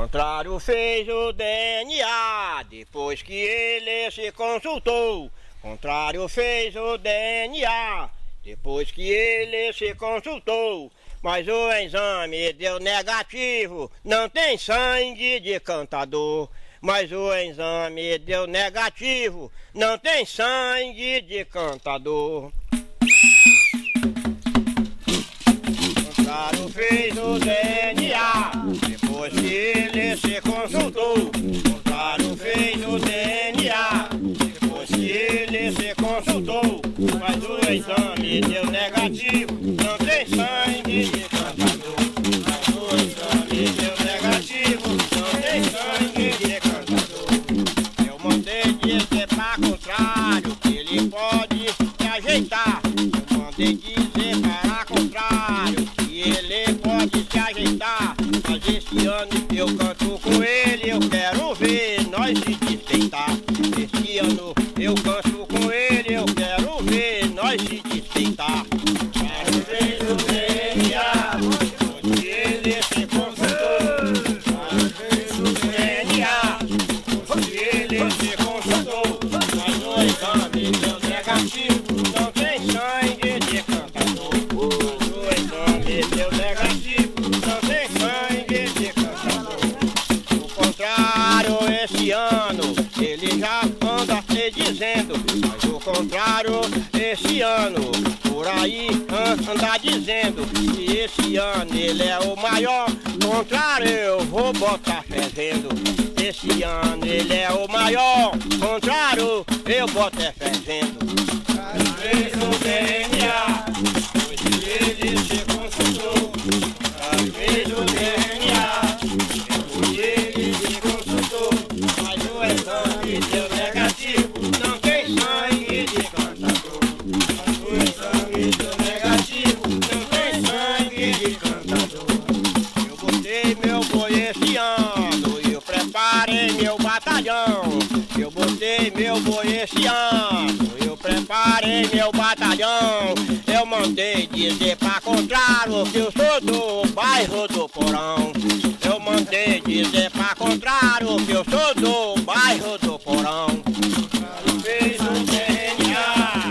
contrário fez o DNA depois que ele se consultou. Contrário fez o DNA depois que ele se consultou. Mas o exame deu negativo, não tem sangue de cantador. Mas o exame deu negativo, não tem sangue de cantador. Contrário fez o DNA depois que ele se consultou. Contrário fez o DNA depois que ele se consultou. Mas o exame deu negativo, não tem sangue de cantador. Mas o exame deu negativo, não tem sangue de cantador. Eu mandei dizer pra contrário que ele pode se ajeitar. Eu mandei dizer para contrário que ele pode se ajeitar. Mas esse ano eu canto com ele, eu quero ver nós se despeitar. Esse ano eu canto com ele, eu quero ver nós se despeitar. Contrário fez o DNA depois que ele se consultou. Contrário fez o DNA depois que ele se consultou. Mas o exame deu negativo, não tem sangue de cantador. Mas o exame deu negativo, não tem sangue de cantador. O contrário esse ano ele já anda se dizendo. Mas o contrário esse ano por aí anda dizendo que esse ano ele é o maior. Contrário eu vou botar fervendo. Esse ano ele é o maior. Contrário eu boto fervendo. Contrário fez o DNA depois que ele se consultou. Contrário fez o DNA depois que ele se consultou. Mas o exame deu negativo, não tem sangue de cantador. Mas o exame deu negativo, não tem sangue de cantador. Eu botei meu boi esse ano e eu preparei meu batalhão. Eu botei meu boi esse ano, eu preparei meu batalhão. Eu mandei dizer pra contrário que eu sou do bairro do Porão. Eu mandei dizer pra contrário que eu sou do bairro do Porão. Contrário fez o DNA,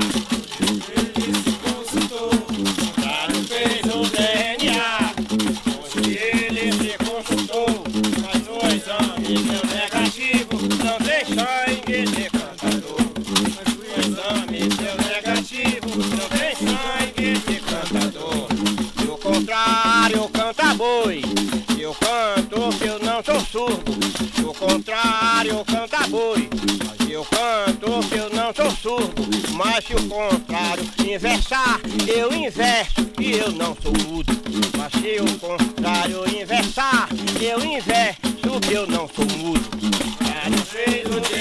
ele se consultou. Contrário fez o DNA, depois que ele se consultou. Mas o exame deu negativo, não tem sangue de cantador. Mas o exame deu negativo, não tem sangue de cantador. E o contrário canta boi, eu canto que eu não sou surdo. E o contrário canta boi, mas eu canto que eu não sou surdo. Mas se o contrário inversar, eu inverso e eu não sou mudo. Mas se o contrário inversar, eu inverso que eu não sou mudo. Contrário fez o